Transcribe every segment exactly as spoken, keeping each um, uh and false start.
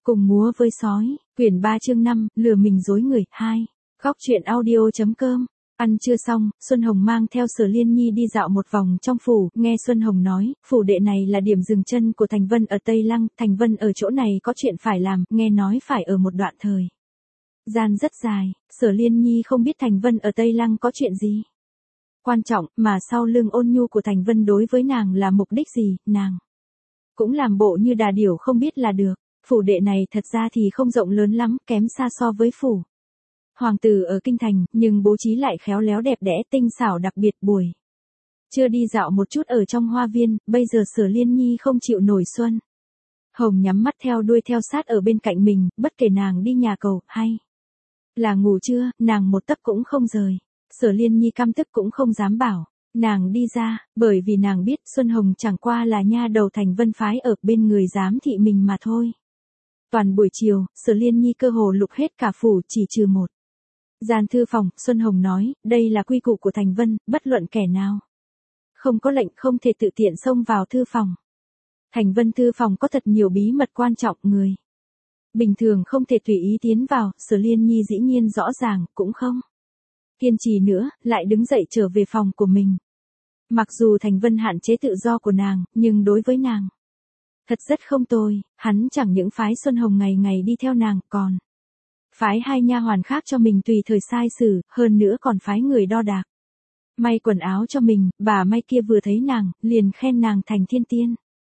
Cùng múa với sói, quyển ba chương năm, lừa mình dối người, hai. Góc truyện audio.com. Ăn trưa xong, Xuân Hồng mang theo Sở Liên Nhi đi dạo một vòng trong phủ, nghe Xuân Hồng nói, phủ đệ này là điểm dừng chân của Thành Vân ở Tây Lăng, Thành Vân ở chỗ này có chuyện phải làm, nghe nói phải ở một đoạn thời gian rất dài, Sở Liên Nhi không biết Thành Vân ở Tây Lăng có chuyện gì quan trọng, mà sau lưng ôn nhu của Thành Vân đối với nàng là mục đích gì, nàng cũng làm bộ như đà điểu không biết là được. Phủ đệ này thật ra thì không rộng lớn lắm, kém xa so với phủ hoàng tử ở kinh thành, nhưng bố trí lại khéo léo đẹp đẽ tinh xảo đặc biệt. Buổi chưa đi dạo một chút ở trong hoa viên, bây giờ Sở Liên Nhi không chịu nổi Xuân Hồng nhắm mắt theo đuôi theo sát ở bên cạnh mình, bất kể nàng đi nhà cầu hay là ngủ trưa, nàng một tấc cũng không rời. Sở Liên Nhi căm tức cũng không dám bảo nàng đi ra, bởi vì nàng biết Xuân Hồng chẳng qua là nha đầu Thành Vân phái ở bên người giám thị mình mà thôi. Toàn buổi chiều, Sở Liên Nhi cơ hồ lục hết cả phủ chỉ trừ một gian thư phòng. Xuân Hồng nói, đây là quy củ của Thành Vân, bất luận kẻ nào không có lệnh không thể tự tiện xông vào thư phòng. Thành Vân thư phòng có thật nhiều bí mật quan trọng, người bình thường không thể tùy ý tiến vào. Sở Liên Nhi dĩ nhiên rõ ràng, cũng không kiên trì nữa, lại đứng dậy trở về phòng của mình. Mặc dù Thành Vân hạn chế tự do của nàng, nhưng đối với nàng thật rất không tồi, hắn chẳng những phái Xuân Hồng ngày ngày đi theo nàng, còn phái hai nha hoàn khác cho mình tùy thời sai xử, hơn nữa còn phái người đo đạc may quần áo cho mình. Bà may kia vừa thấy nàng, liền khen nàng thành thiên tiên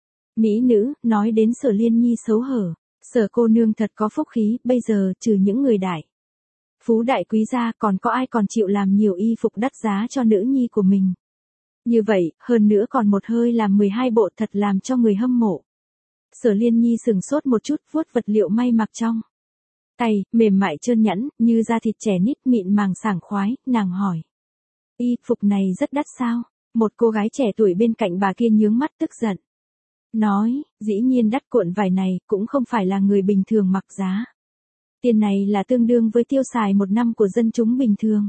mỹ nữ, nói đến Sở Liên Nhi xấu hở. Sở cô nương thật có phúc khí, bây giờ trừ những người đại phú đại quý gia, còn có ai còn chịu làm nhiều y phục đắt giá cho nữ nhi của mình như vậy, hơn nữa còn một hơi làm mười hai bộ, thật làm cho người hâm mộ. Sở Liên Nhi sừng sốt một chút, vuốt vật liệu may mặc trong tay, mềm mại trơn nhẵn, như da thịt trẻ nít mịn màng sảng khoái. Nàng hỏi, y phục này rất đắt sao? Một cô gái trẻ tuổi bên cạnh bà kia nhướng mắt tức giận nói, dĩ nhiên đắt, cuộn vải này cũng không phải là người bình thường mặc giá. Tiền này là tương đương với tiêu xài một năm của dân chúng bình thường.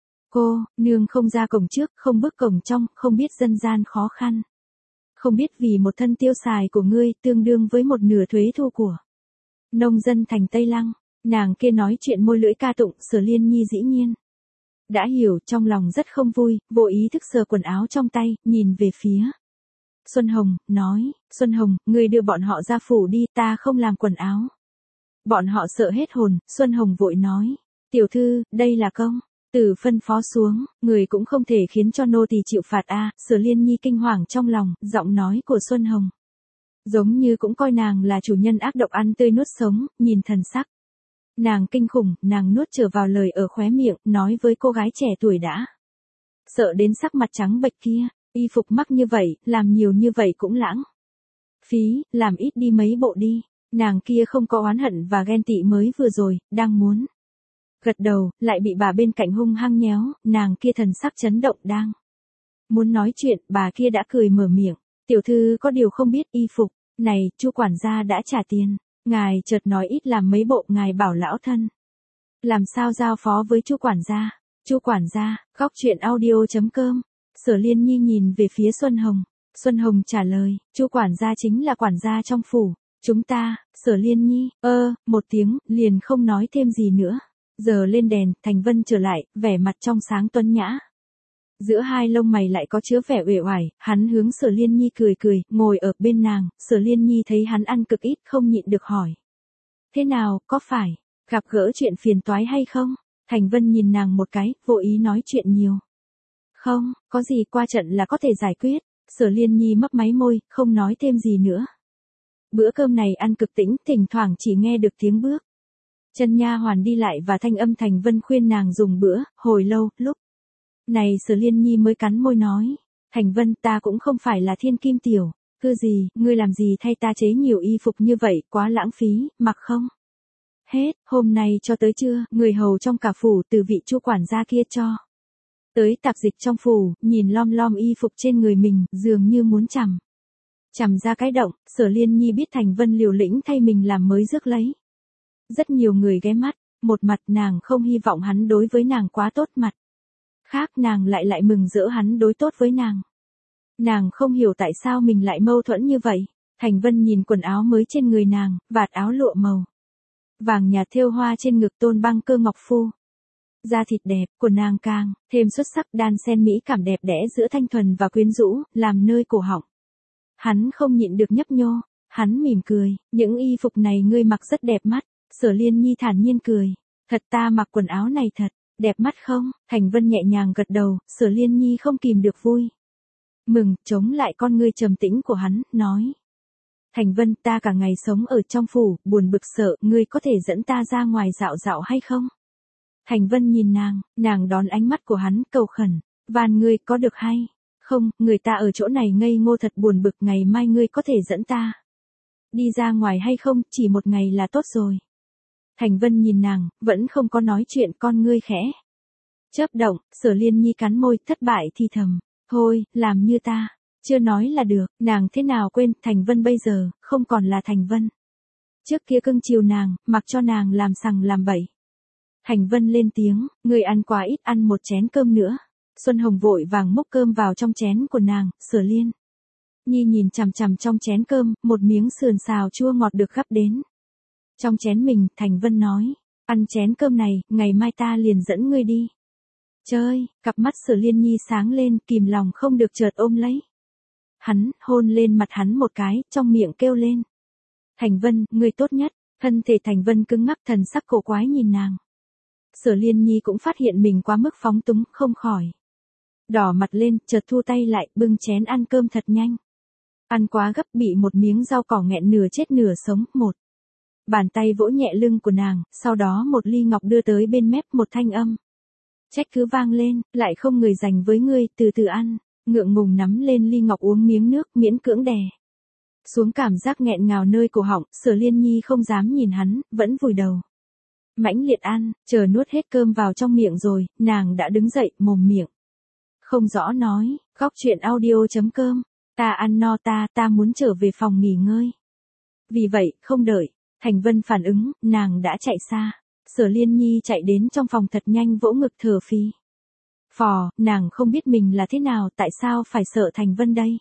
Cô nương không ra cổng trước, không bước cổng trong, không biết dân gian khó khăn. Không biết vì một thân tiêu xài của ngươi, tương đương với một nửa thuế thu của nông dân thành Tây Lăng. Nàng kia nói chuyện môi lưỡi ca tụng. Sở Liên Nhi dĩ nhiên đã hiểu, trong lòng rất không vui, vô ý thức sờ quần áo trong tay, nhìn về phía Xuân Hồng, nói, Xuân Hồng, ngươi đưa bọn họ ra phủ đi, ta không làm quần áo. Bọn họ sợ hết hồn. Xuân Hồng vội nói, tiểu thư, đây là công tử phân phó xuống, người cũng không thể khiến cho nô tỳ chịu phạt a. À. Sở Liên Nhi kinh hoàng trong lòng, giọng nói của Xuân Hồng giống như cũng coi nàng là chủ nhân ác độc ăn tươi nuốt sống. Nhìn thần sắc nàng kinh khủng, nàng nuốt trở vào lời ở khóe miệng, nói với cô gái trẻ tuổi đã sợ đến sắc mặt trắng bệch kia, y phục mắc như vậy, làm nhiều như vậy cũng lãng phí, làm ít đi mấy bộ đi. Nàng kia không có oán hận và ghen tị mới vừa rồi, đang muốn gật đầu, lại bị bà bên cạnh hung hăng nhéo. Nàng kia thần sắc chấn động, đang muốn nói chuyện, bà kia đã cười mở miệng, tiểu thư có điều không biết, y phục này, Chu quản gia đã trả tiền. Ngài chợt nói ít làm mấy bộ, ngài bảo lão thân làm sao giao phó với Chu quản gia? Chu quản gia. Góc truyện audio.com. Sở Liên Nhi nhìn về phía Xuân Hồng. Xuân Hồng trả lời, Chu quản gia chính là quản gia trong phủ chúng ta. Sở Liên Nhi, ơ, một tiếng, liền không nói thêm gì nữa. Giờ lên đèn, Thành Vân trở lại, vẻ mặt trong sáng tuấn nhã. Giữa hai lông mày lại có chứa vẻ uể oải, hắn hướng Sở Liên Nhi cười cười, ngồi ở bên nàng. Sở Liên Nhi thấy hắn ăn cực ít, không nhịn được hỏi, thế nào, có phải gặp gỡ chuyện phiền toái hay không? Thành Vân nhìn nàng một cái, vô ý nói chuyện nhiều. Không, có gì, qua trận là có thể giải quyết. Sở Liên Nhi mấp máy môi, không nói thêm gì nữa. Bữa cơm này ăn cực tĩnh, thỉnh thoảng chỉ nghe được tiếng bước chân nha hoàn đi lại và thanh âm Thành Vân khuyên nàng dùng bữa. Hồi lâu, lúc này Sở Liên Nhi mới cắn môi nói, Thành Vân, ta cũng không phải là thiên kim tiểu cư gì, ngươi làm gì thay ta chế nhiều y phục như vậy, quá lãng phí, mặc không hết. Hôm nay cho tới trưa, người hầu trong cả phủ từ vị Chu quản gia kia cho tới tạp dịch trong phủ, nhìn lom lom y phục trên người mình, dường như muốn chằm chằm ra cái động. Sở Liên Nhi biết Thành Vân liều lĩnh thay mình làm mới rước lấy rất nhiều người ghé mắt. Một mặt nàng không hy vọng hắn đối với nàng quá tốt, mặt khác nàng lại lại mừng rỡ hắn đối tốt với nàng. Nàng không hiểu tại sao mình lại mâu thuẫn như vậy. Thành Vân nhìn quần áo mới trên người nàng, vạt áo lụa màu vàng nhạt thêu hoa trên ngực tôn băng cơ ngọc phu. Da thịt đẹp của nàng càng thêm xuất sắc, đan xen mỹ cảm đẹp đẽ giữa thanh thuần và quyến rũ, làm nơi cổ họng. Hắn không nhịn được nhấp nhô, hắn mỉm cười, những y phục này ngươi mặc rất đẹp mắt. Sở Liên Nhi thản nhiên cười, thật ta mặc quần áo này thật, đẹp mắt không? Thành Vân nhẹ nhàng gật đầu, Sở Liên Nhi không kìm được vui mừng, chống lại con ngươi trầm tĩnh của hắn, nói. Thành Vân, ta cả ngày sống ở trong phủ, buồn bực sợ, ngươi có thể dẫn ta ra ngoài dạo dạo hay không? Thành Vân nhìn nàng, nàng đón ánh mắt của hắn, cầu khẩn, van ngươi có được hay? Không, người ta ở chỗ này ngây ngô thật buồn bực, ngày mai ngươi có thể dẫn ta đi ra ngoài hay không, chỉ một ngày là tốt rồi. Thành Vân nhìn nàng, vẫn không có nói chuyện, con ngươi khẽ chớp động, Sở Liên Nhi cắn môi, thất bại thì thầm, thôi, làm như ta chưa nói là được. Nàng thế nào quên, Thành Vân bây giờ không còn là Thành Vân trước kia cưng chiều nàng, mặc cho nàng làm sằng làm bậy. Thành Vân lên tiếng, ngươi ăn quá ít, ăn một chén cơm nữa. Xuân Hồng vội vàng múc cơm vào trong chén của nàng, Sở Liên Nhi nhìn chằm chằm trong chén cơm, một miếng sườn xào chua ngọt được gắp đến trong chén mình. Thành Vân nói, ăn chén cơm này, ngày mai ta liền dẫn ngươi đi chơi. Cặp mắt Sở Liên Nhi sáng lên, kìm lòng không được chợt ôm lấy hắn, hôn lên mặt hắn một cái, trong miệng kêu lên, Thành Vân, ngươi tốt nhất. Thân thể Thành Vân cứng ngắc, thần sắc cổ quái nhìn nàng. Sở Liên Nhi cũng phát hiện mình quá mức phóng túng, không khỏi đỏ mặt lên, chợt thu tay lại, bưng chén ăn cơm thật nhanh. Ăn quá gấp, bị một miếng rau cỏ nghẹn nửa chết nửa sống. Một bàn tay vỗ nhẹ lưng của nàng, sau đó một ly ngọc đưa tới bên mép, một thanh âm trách cứ vang lên, lại không người dành với ngươi, từ từ ăn. Ngượng ngùng nắm lên ly ngọc uống miếng nước, miễn cưỡng đè xuống cảm giác nghẹn ngào nơi cổ họng. Sở Liên Nhi không dám nhìn hắn, vẫn vùi đầu mãnh liệt ăn, chờ nuốt hết cơm vào trong miệng rồi, nàng đã đứng dậy, mồm miệng không rõ nói, góc truyện audio chấm com, ta ăn no ta, ta muốn trở về phòng nghỉ ngơi. Vì vậy, không đợi Thành Vân phản ứng, nàng đã chạy xa. Sở Liên Nhi chạy đến trong phòng thật nhanh, vỗ ngực thở phì phò, nàng không biết mình là thế nào, tại sao phải sợ Thành Vân đây.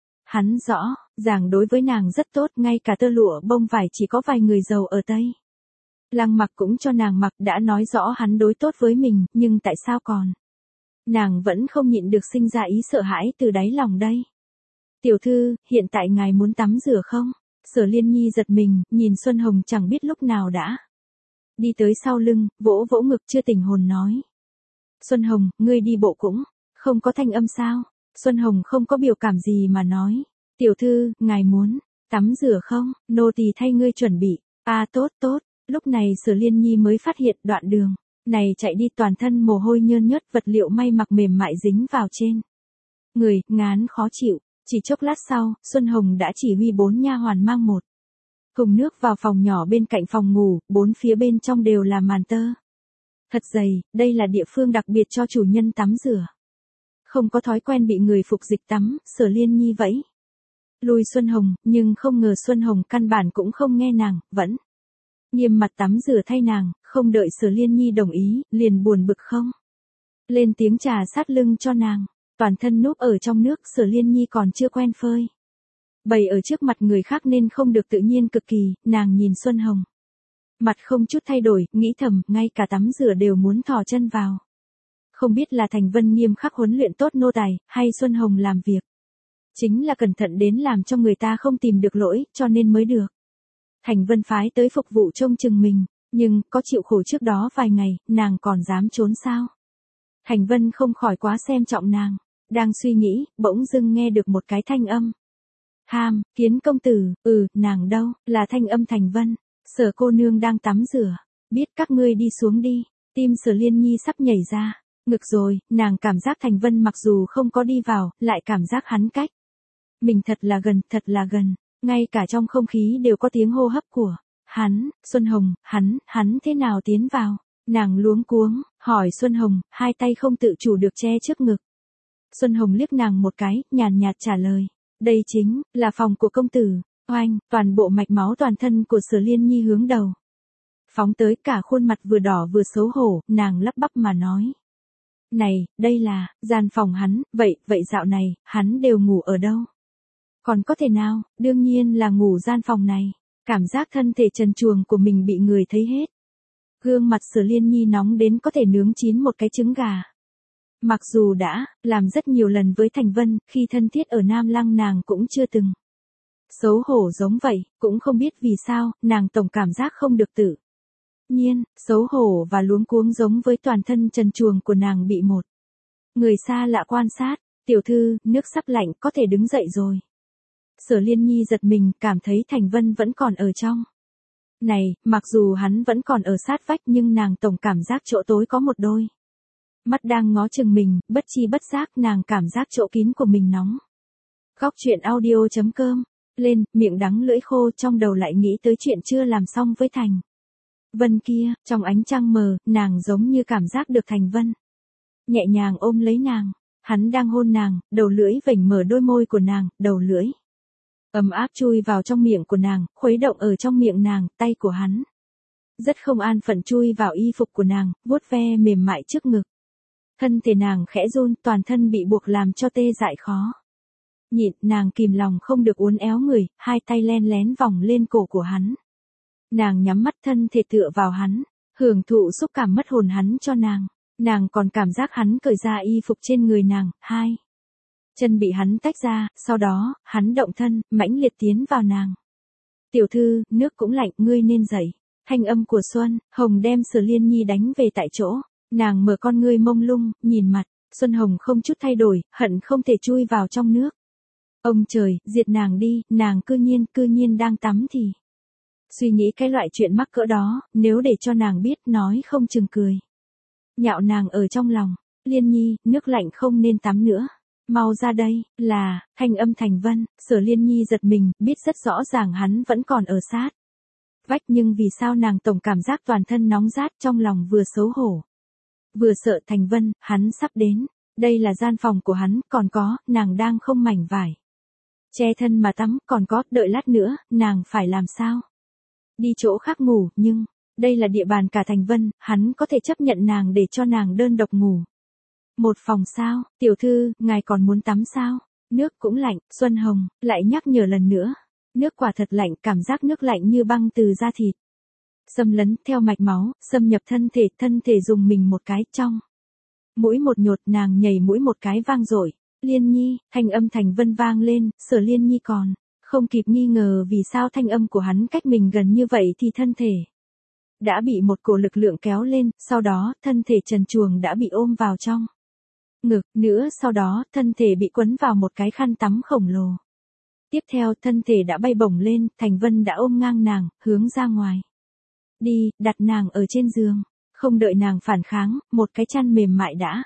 Hắn rõ ràng đối với nàng rất tốt, ngay cả tơ lụa bông vải chỉ có vài người giàu ở Tây Lăng mặc cũng cho nàng mặc, đã nói rõ hắn đối tốt với mình, nhưng tại sao còn nàng vẫn không nhịn được sinh ra ý sợ hãi từ đáy lòng đây. Tiểu thư, hiện tại ngài muốn tắm rửa không? Sở Liên Nhi giật mình, nhìn Xuân Hồng chẳng biết lúc nào đã đi tới sau lưng, vỗ vỗ ngực, chưa tỉnh hồn nói. Xuân Hồng, ngươi đi bộ cũng không có thanh âm sao? Xuân Hồng không có biểu cảm gì mà nói. Tiểu thư, ngài muốn tắm rửa không? Nô tỳ thay ngươi chuẩn bị. À tốt tốt. Lúc này Sở Liên Nhi mới phát hiện đoạn đường này chạy đi toàn thân mồ hôi nhơn nhớt, vật liệu may mặc mềm mại dính vào trên người, ngán khó chịu. Chỉ chốc lát sau, Xuân Hồng đã chỉ huy bốn nha hoàn mang một thùng nước vào phòng nhỏ bên cạnh phòng ngủ, bốn phía bên trong đều là màn tơ thật dày, đây là địa phương đặc biệt cho chủ nhân tắm rửa. Không có thói quen bị người phục dịch tắm, Sở Liên Nhi vẫy lui Xuân Hồng, nhưng không ngờ Xuân Hồng căn bản cũng không nghe nàng, vẫn nghiêm mặt tắm rửa thay nàng, không đợi Sở Liên Nhi đồng ý, liền buồn bực không lên tiếng trà sát lưng cho nàng. Toàn thân núp ở trong nước, Sở Liên Nhi còn chưa quen phơi bày ở trước mặt người khác nên không được tự nhiên cực kỳ. Nàng nhìn Xuân Hồng, mặt không chút thay đổi, nghĩ thầm, ngay cả tắm rửa đều muốn thò chân vào. Không biết là Thành Vân nghiêm khắc huấn luyện tốt nô tài, hay Xuân Hồng làm việc chính là cẩn thận đến làm cho người ta không tìm được lỗi, cho nên mới được Thành Vân phái tới phục vụ trông chừng mình. Nhưng, có chịu khổ trước đó vài ngày, nàng còn dám trốn sao? Thành Vân không khỏi quá xem trọng nàng. Đang suy nghĩ, bỗng dưng nghe được một cái thanh âm. Ham, Kiến công tử, ừ, nàng đâu, là thanh âm Thành Vân. Sở cô nương đang tắm rửa. Biết các ngươi đi xuống đi. Tim Sở Liên Nhi sắp nhảy ra ngực rồi, nàng cảm giác Thành Vân mặc dù không có đi vào, lại cảm giác hắn cách mình thật là gần, thật là gần. Ngay cả trong không khí đều có tiếng hô hấp của hắn. Xuân Hồng, hắn, hắn thế nào tiến vào? Nàng luống cuống, hỏi Xuân Hồng, hai tay không tự chủ được che trước ngực. Xuân Hồng liếc nàng một cái, nhàn nhạt trả lời. Đây chính là phòng của công tử. Oanh, toàn bộ mạch máu toàn thân của Sở Liên Nhi hướng đầu phóng tới, cả khuôn mặt vừa đỏ vừa xấu hổ, nàng lắp bắp mà nói. Này, đây là gian phòng hắn, vậy, vậy dạo này, hắn đều ngủ ở đâu? Còn có thể nào, đương nhiên là ngủ gian phòng này. Cảm giác thân thể trần truồng của mình bị người thấy hết. Gương mặt Sở Liên Nhi nóng đến có thể nướng chín một cái trứng gà. Mặc dù đã làm rất nhiều lần với Thành Vân, khi thân thiết ở Nam Lăng nàng cũng chưa từng xấu hổ giống vậy, cũng không biết vì sao, nàng tổng cảm giác không được tự nhiên, xấu hổ và luống cuống giống với toàn thân trần truồng của nàng bị một người xa lạ quan sát. Tiểu thư, nước sắp lạnh, có thể đứng dậy rồi. Sở Liên Nhi giật mình, cảm thấy Thành Vân vẫn còn ở trong này, mặc dù hắn vẫn còn ở sát vách nhưng nàng tổng cảm giác chỗ tối có một đôi mắt đang ngó chừng mình, bất chi bất giác nàng cảm giác chỗ kín của mình nóng. Góc truyện audio chấm com, lên, miệng đắng lưỡi khô, trong đầu lại nghĩ tới chuyện chưa làm xong với Thành Vân kia, trong ánh trăng mờ, nàng giống như cảm giác được Thành Vân nhẹ nhàng ôm lấy nàng, hắn đang hôn nàng, đầu lưỡi vểnh mở đôi môi của nàng, đầu lưỡi ấm áp chui vào trong miệng của nàng, khuấy động ở trong miệng nàng, tay của hắn rất không an phận chui vào y phục của nàng, vuốt ve mềm mại trước ngực. Thân thể nàng khẽ run, toàn thân bị buộc làm cho tê dại khó nhịn, nàng kìm lòng không được uốn éo người, hai tay len lén vòng lên cổ của hắn. Nàng nhắm mắt, thân thể tựa vào hắn, hưởng thụ xúc cảm mất hồn hắn cho nàng. Nàng còn cảm giác hắn cởi ra y phục trên người nàng, hai chân bị hắn tách ra, sau đó, hắn động thân, mãnh liệt tiến vào nàng. Tiểu thư, nước cũng lạnh, ngươi nên dậy. Thanh âm của Xuân Hồng đem Sở Liên Nhi đánh về tại chỗ. Nàng mở con ngươi mông lung, nhìn mặt, Xuân Hồng không chút thay đổi, hận không thể chui vào trong nước. Ông trời, diệt nàng đi, nàng cư nhiên, cư nhiên đang tắm thì. Suy nghĩ cái loại chuyện mắc cỡ đó, nếu để cho nàng biết, nói không chừng cười. Nhạo nàng ở trong lòng, Liên Nhi, nước lạnh không nên tắm nữa. Mau ra đây, là, thanh âm Thành Vân. Sở Liên Nhi giật mình, biết rất rõ ràng hắn vẫn còn ở sát vách, nhưng vì sao nàng tổng cảm giác toàn thân nóng rát, trong lòng vừa xấu hổ vừa sợ. Thành Vân, hắn sắp đến, đây là gian phòng của hắn, còn có, nàng đang không mảnh vải che thân mà tắm, còn có, đợi lát nữa, nàng phải làm sao? Đi chỗ khác ngủ, nhưng, đây là địa bàn cả Thành Vân, hắn có thể chấp nhận nàng để cho nàng đơn độc ngủ một phòng sao? Tiểu thư, ngài còn muốn tắm sao? Nước cũng lạnh. Xuân Hồng lại nhắc nhở lần nữa. Nước quả thật lạnh, cảm giác nước lạnh như băng từ da thịt xâm lấn theo mạch máu, xâm nhập thân thể, thân thể dùng mình một cái, trong mũi một nhột, nàng nhảy mũi một cái vang dội. Liên Nhi, thanh âm Thành Vân vang lên. Sở Liên Nhi còn không kịp nghi ngờ vì sao thanh âm của hắn cách mình gần như vậy thì thân thể đã bị một cổ lực lượng kéo lên, sau đó, thân thể trần truồng đã bị ôm vào trong ngực, nữa sau đó, thân thể bị quấn vào một cái khăn tắm khổng lồ. Tiếp theo, thân thể đã bay bổng lên, Thành Vân đã ôm ngang nàng, hướng ra ngoài. Đi, đặt nàng ở trên giường. Không đợi nàng phản kháng, một cái chăn mềm mại đã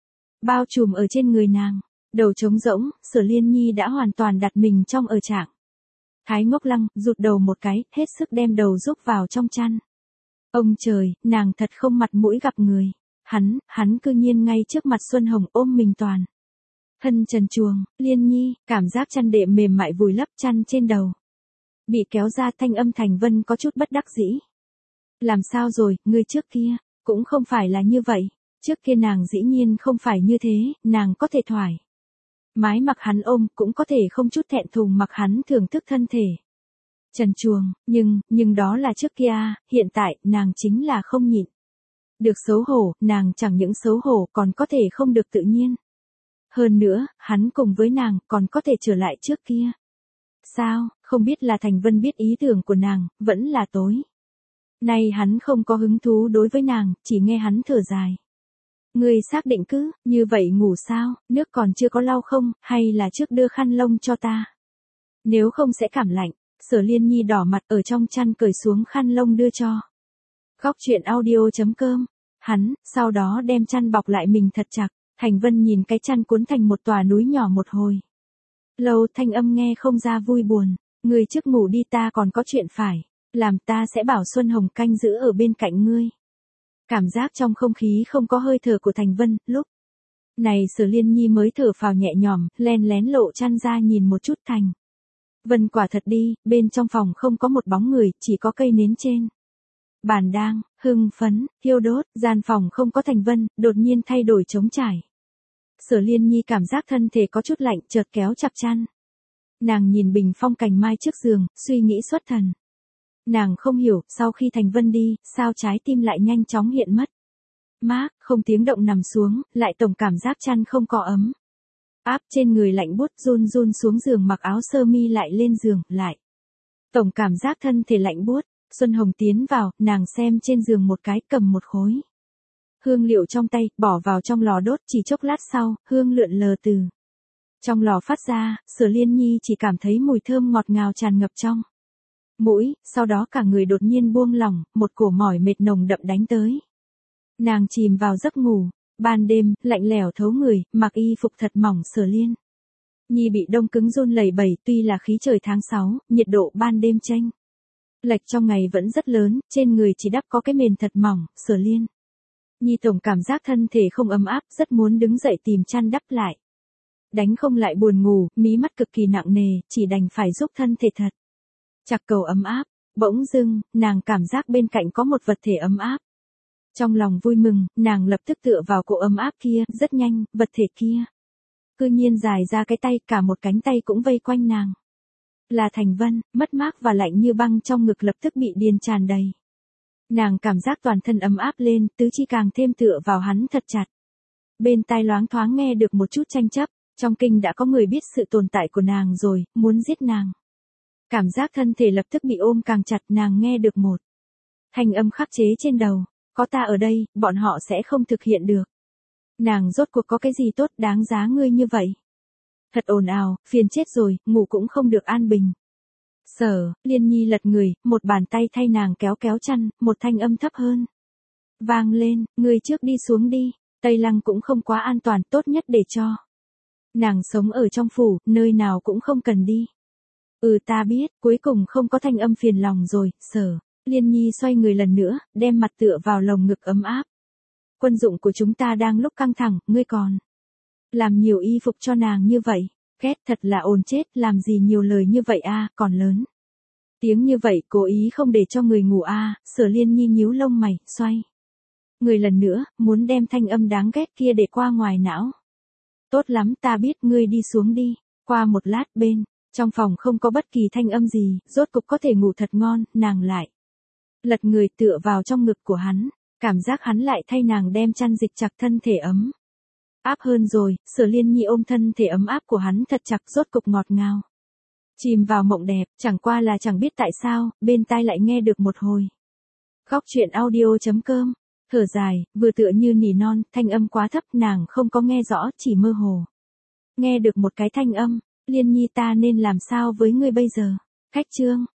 bao trùm ở trên người nàng. Đầu trống rỗng, Sở Liên Nhi đã hoàn toàn đặt mình trong ở trạng thái ngốc lăng, rụt đầu một cái, hết sức đem đầu rúc vào trong chăn. Ông trời, nàng thật không mặt mũi gặp người. Hắn, hắn cư nhiên ngay trước mặt Xuân Hồng ôm mình toàn thân trần truồng. Liên Nhi, cảm giác chăn đệm mềm mại vùi lấp, chăn trên đầu bị kéo ra. Thanh âm Thành Vân có chút bất đắc dĩ. Làm sao rồi, ngươi trước kia cũng không phải là như vậy. Trước kia nàng dĩ nhiên không phải như thế, nàng có thể thoải mái mặc hắn ôm, cũng có thể không chút thẹn thùng mặc hắn thưởng thức thân thể trần truồng, nhưng, nhưng đó là trước kia, hiện tại, nàng chính là không nhịn được xấu hổ, nàng chẳng những xấu hổ còn có thể không được tự nhiên. Hơn nữa, hắn cùng với nàng còn có thể trở lại trước kia. Sao, không biết là Thành Vân biết ý tưởng của nàng, vẫn là tối nay hắn không có hứng thú đối với nàng, chỉ nghe hắn thở dài. Ngươi xác định cứ, như vậy ngủ sao, nước còn chưa có lau không, hay là trước đưa khăn lông cho ta? Nếu không sẽ cảm lạnh. Sở Liên Nhi đỏ mặt ở trong chăn cởi xuống khăn lông đưa cho. Góc truyện audio chấm com. Hắn, sau đó đem chăn bọc lại mình thật chặt. Thành Vân nhìn cái chăn cuốn thành một tòa núi nhỏ một hồi lâu, thanh âm nghe không ra vui buồn. Ngươi trước ngủ đi, ta còn có chuyện phải làm, ta sẽ bảo Xuân Hồng canh giữ ở bên cạnh ngươi. Cảm giác trong không khí không có hơi thở của Thành Vân, lúc này Sở Liên Nhi mới thở phào nhẹ nhõm, len lén lộ chăn ra nhìn một chút. Thành Vân quả thật đi, bên trong phòng không có một bóng người, chỉ có cây nến trên bàn đang hưng phấn thiêu đốt. Gian phòng không có Thành Vân, đột nhiên thay đổi trống trải. Sở Liên Nhi cảm giác thân thể có chút lạnh, chợt kéo chặt chăn Nàng nhìn bình phong cành mai trước giường, suy nghĩ xuất thần. Nàng không hiểu, sau khi Thành Vân đi, sao trái tim lại nhanh chóng hiện mất. Mác, không tiếng động nằm xuống, lại tổng cảm giác chăn không có ấm. Áp trên người lạnh buốt, run run xuống giường mặc áo sơ mi lại lên giường, lại. Tổng cảm giác thân thể lạnh buốt, Xuân Hồng tiến vào, nàng xem trên giường một cái, cầm một khối hương liệu trong tay, bỏ vào trong lò đốt, chỉ chốc lát sau, hương lượn lờ từ trong lò phát ra, Sở Liên Nhi chỉ cảm thấy mùi thơm ngọt ngào tràn ngập trong mũi, sau đó cả người đột nhiên buông lỏng, một cổ mỏi mệt nồng đậm đánh tới. Nàng chìm vào giấc ngủ, ban đêm, lạnh lẽo thấu người, mặc y phục thật mỏng. Sở Liên Nhi bị đông cứng run lẩy bẩy, tuy là khí trời tháng sáu, nhiệt độ ban đêm chênh lệch trong ngày vẫn rất lớn, trên người chỉ đắp có cái mền thật mỏng. Sở Liên Nhi tổng cảm giác thân thể không ấm áp, rất muốn đứng dậy tìm chăn đắp lại. Đánh không lại buồn ngủ, mí mắt cực kỳ nặng nề, chỉ đành phải giúp thân thể thật chặt cầu ấm áp. Bỗng dưng, nàng cảm giác bên cạnh có một vật thể ấm áp. Trong lòng vui mừng, nàng lập tức tựa vào cỗ ấm áp kia, rất nhanh, vật thể kia cư nhiên dài ra cái tay, cả một cánh tay cũng vây quanh nàng. Là Thành Vân, mất mát và lạnh như băng trong ngực lập tức bị điên tràn đầy. Nàng cảm giác toàn thân ấm áp lên, tứ chi càng thêm tựa vào hắn thật chặt. Bên tai loáng thoáng nghe được một chút tranh chấp, trong kinh đã có người biết sự tồn tại của nàng rồi, muốn giết nàng. Cảm giác thân thể lập tức bị ôm càng chặt, nàng nghe được một thanh âm khắc chế trên đầu, có ta ở đây, bọn họ sẽ không thực hiện được. Nàng rốt cuộc có cái gì tốt đáng giá ngươi như vậy? Thật ồn ào, phiền chết rồi, ngủ cũng không được an bình. Sở Liên Nhi lật người, một bàn tay thay nàng kéo kéo chăn, một thanh âm thấp hơn vang lên, ngươi trước đi xuống đi, Tây Lăng cũng không quá an toàn, tốt nhất để cho nàng sống ở trong phủ, nơi nào cũng không cần đi. Ừ ta biết, cuối cùng không có thanh âm phiền lòng rồi. Sở Liên Nhi xoay người lần nữa, đem mặt tựa vào lồng ngực ấm áp. Quân dụng của chúng ta đang lúc căng thẳng, ngươi còn làm nhiều y phục cho nàng như vậy. Ghét thật là ồn chết, làm gì nhiều lời như vậy a, còn lớn tiếng như vậy, cố ý không để cho người ngủ a. Sở Liên Nhi nhíu lông mày, xoay người lần nữa, muốn đem thanh âm đáng ghét kia để qua ngoài não. Tốt lắm, ta biết, ngươi đi xuống đi. Qua một lát bên trong phòng không có bất kỳ thanh âm gì, rốt cục có thể ngủ thật ngon. Nàng lại lật người tựa vào trong ngực của hắn, cảm giác hắn lại thay nàng đem chăn dịch chặt, thân thể ấm áp hơn rồi. Sở Liên Nhi ôm thân thể ấm áp của hắn thật chặt, rốt cục ngọt ngào chìm vào mộng đẹp. Chẳng qua là chẳng biết tại sao, bên tai lại nghe được một hồi khóc. Chuyện audio chấm com thở dài, vừa tựa như nỉ non, thanh âm quá thấp, nàng không có nghe rõ, chỉ mơ hồ nghe được một cái thanh âm. Liên Nhi, ta nên làm sao với ngươi bây giờ? Khách chương